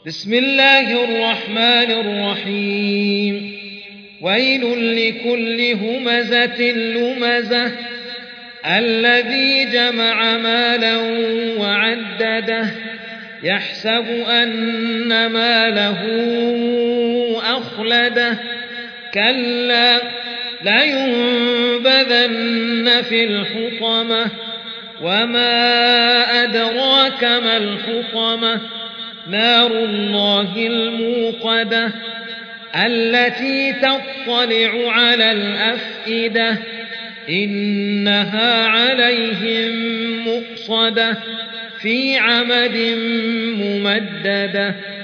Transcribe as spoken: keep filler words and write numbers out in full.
بسم الله الرحمن الرحيم ويل لكل همزة لمزة الذي جمع مالا وعدده يحسب أن ماله أخلده كلا لينبذن في الحطمة وما أدراك ما الحطمة نار الله الموقدة التي تطلع على الأفئدة إنها عليهم مؤصدة في عمد ممددة.